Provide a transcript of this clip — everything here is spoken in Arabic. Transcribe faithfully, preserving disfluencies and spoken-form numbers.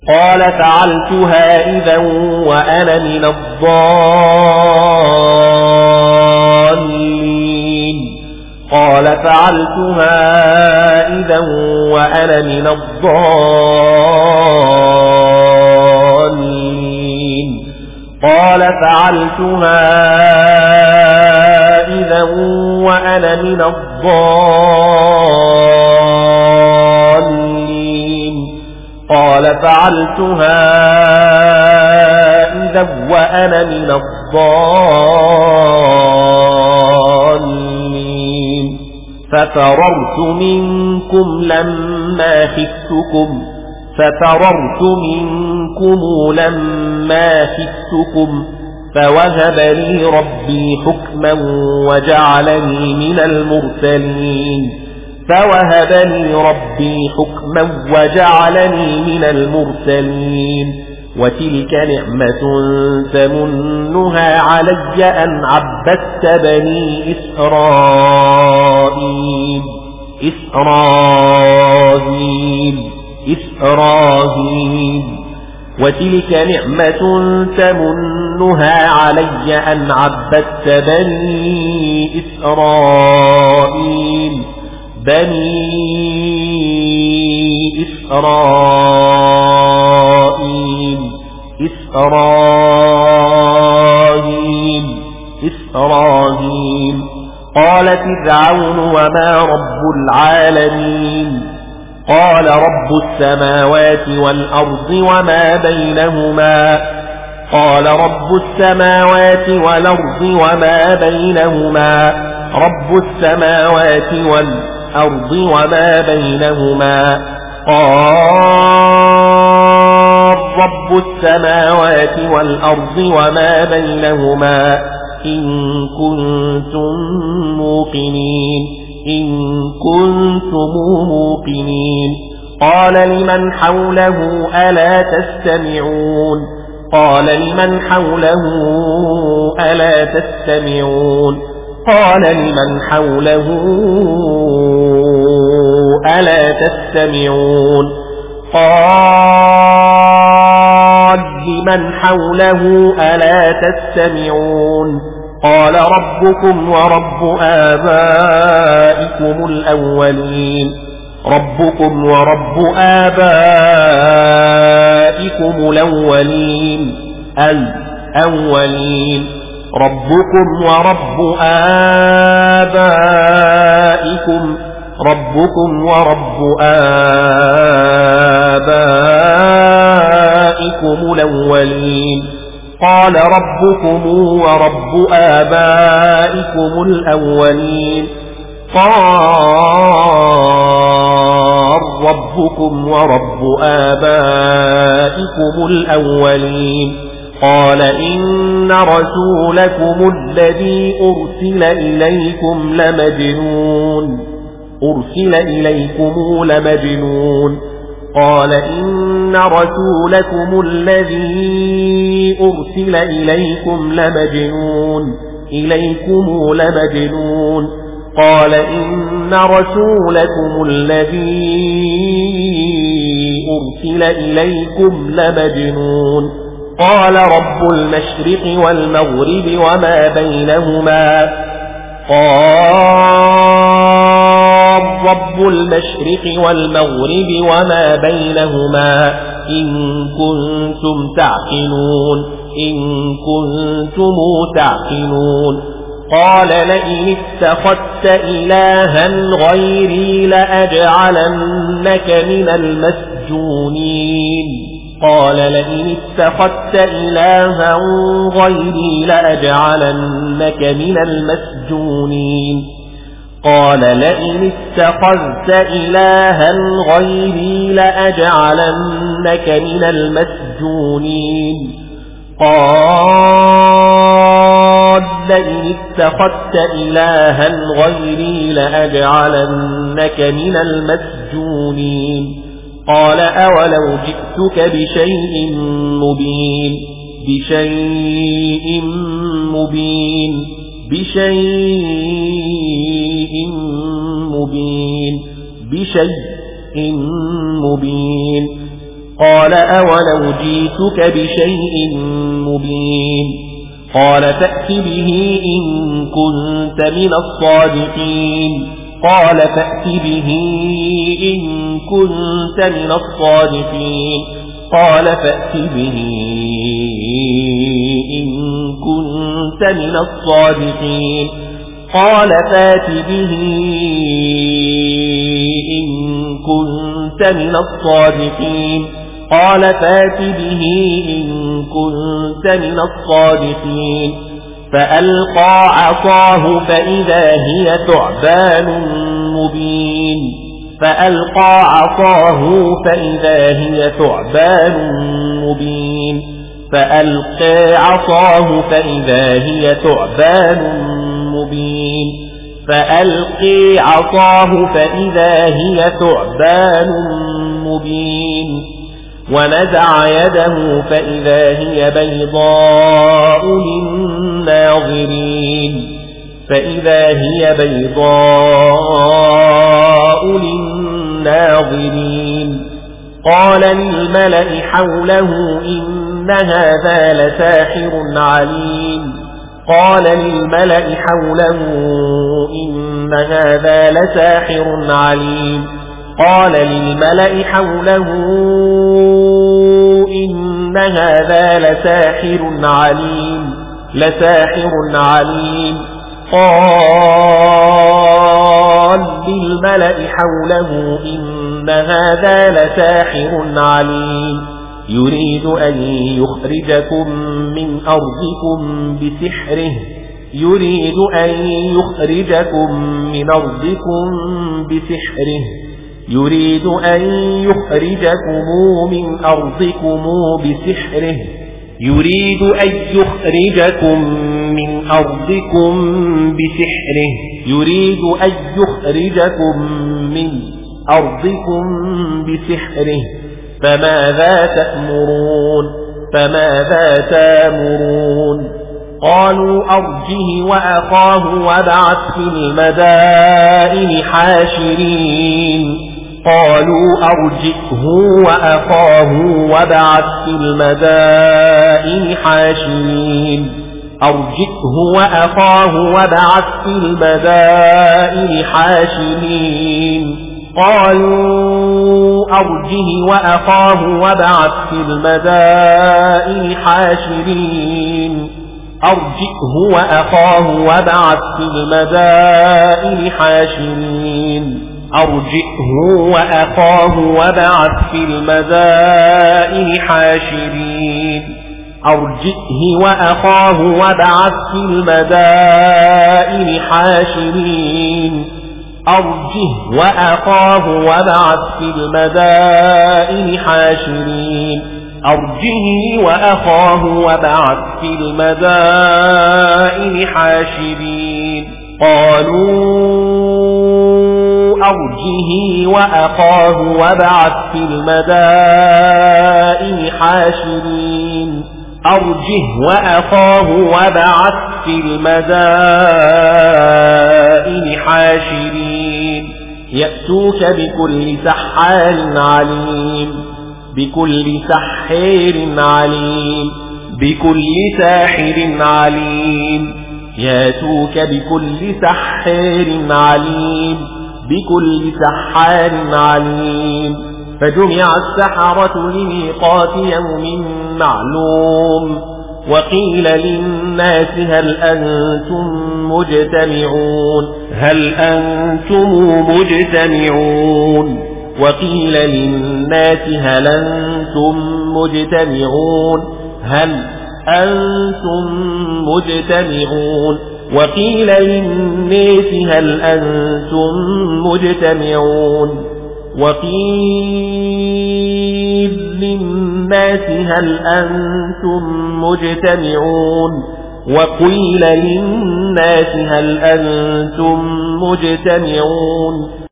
قال فعلتها إذا وأنا من الضالين قال فعلتها إذا وأنا من الضالين قال فعلتها إذا وأنا من الضالين قال فعلتها إذا وأنا من الضالين ففررت منكم لما خفتكم ففررت منكم لما خفتكم فوهب لي ربي حكما وجعلني من المرسلين فوهب لي ربي حكما وجعلني من المرسلين وتلك نعمة تمنها علي أن عبدت بني إسرائيل إسرائيل إسرائيل وتلك نعمة تمنها علي أن عبدت بني إسرائيل بني إسرائيل إسرائيل إسرائيل قال فرعون وما رب العالمين قال رب السماوات والأرض وما بينهما قال رب السماوات والأرض وما بينهما رب السماوات والأرض وما بينهما قال رب السماوات والأرض وما بينهما إن كنتم موقنين إن كنتم موقنين قال لمن حوله ألا تستمعون قال لمن حوله ألا تستمعون قال لمن حوله ألا تستمعون قال لمن حوله ألا تستمعون قال ربكم ورب آبائكم الأولين ربكم ورب آبائكم الأولين الأولين ربكم ورب آبائكم ربكم ورب آبائكم الأولين قال ربكم ورب آبائكم الأولين قال ربكم ورب آبائكم الأولين قال إن رسولكم الذي أرسل إليكم لمجنون أرسل إليكم لمجنون قال إن رسولكم الذي أرسل إليكم لمجنون إليكم لمجنون قال إن رسولكم الذي أرسل إليكم لمجنون قال رب المشرق والمغرب وما بينهما قال رب المشرق والمغرب وما بينهما إن كنتم تعقلون إن كنتم تعقلون قال لئن اتخذت إلها غيري لأجعلنك من المسجونين قال لئن اتخذت إلها غيري لأجعلنك من المسجونين قال لئن اتخذت إلها غيري لأجعلنك من المسجونين قال لئن اتخذت إلها غيري لأجعلنك من المسجونين قال أولو جئتك بشيء مبين بشيء مبين بشيء مبين بشيء مبين قال أولو جئتك بشيء مبين قال فأت به إن كنت من الصادقين قال فأت به إن كنت من الصادقين قال فأت به إن كنت من الصادقين قال فأت به إن كنت من الصادقين قال فأت به إن كنت من الصادقين فألقى عصاه فإذا هي ثعبان مبين فألقى عصاه فإذا هي ثعبان مبين فألقى عصاه فإذا هي ثعبان مبين فألقي عصاه فإذا هي ثعبان مبين ونزع يده فإذا هي بيضاء للناظرين فإذا هي بيضاء للناظرين قال للملأ حوله إن هذا لساحر عليم قال للملأ حوله إن هذا لساحر عليم قال للملأ حوله إن هذا لساحر عليم لساحر عليم قال للملأ حوله إن هذا لساحر عليم يريد أن يخرجكم من أرضكم بسحره يريد أن يخرجكم من أرضكم بسحره يريد أن يخرجكم من أرضكم بسحره يريد أن يخرجكم من أرضكم بسحره يريد أن يخرجكم من أرضكم بسحره فماذا تأمرون فماذا تأمرون قالوا أرجه وأخاه وابعث في المدائن حاشرين قالوا أرجئه وأخاه وابعث في المدائن حاشرين أرجئه وأخاه وابعث في المدائن حاشرين قالوا أرجه وأخاه وابعث في المدائن حاشرين أرجئه وأخاه وابعث في المدائن حاشرين أرجئه وأخاه وابعث في المدائن حاشرين أرجئه وأخاه وابعث في المدائن حاشرين أرجه وأخاه وابعث في المدائن حاشرين أرجه وأخاه وابعث في المدائن حاشرين قالوا أرجه وأخاه وابعث في المدائن حاشرين أرجه وأخاه وابعث في المدائن حاشرين يأتوك بكل سحار عليم بكل سحر عليم بكل ساحر عليم يأتوك بكل سحر عليم بكل سحار عليم فجمع السحرة لميقات يوم معلوم وقيل للناس هل أنتم مجتمعون هل أنتم مجتمعون وقيل للناس هل أنتم مجتمعون هل أنتم مجتمعون وقيل للناس هل أنتم مجتمعون وقيل للناس هل أنتم مجتمعون وقيل للناس هل أنتم مجتمعون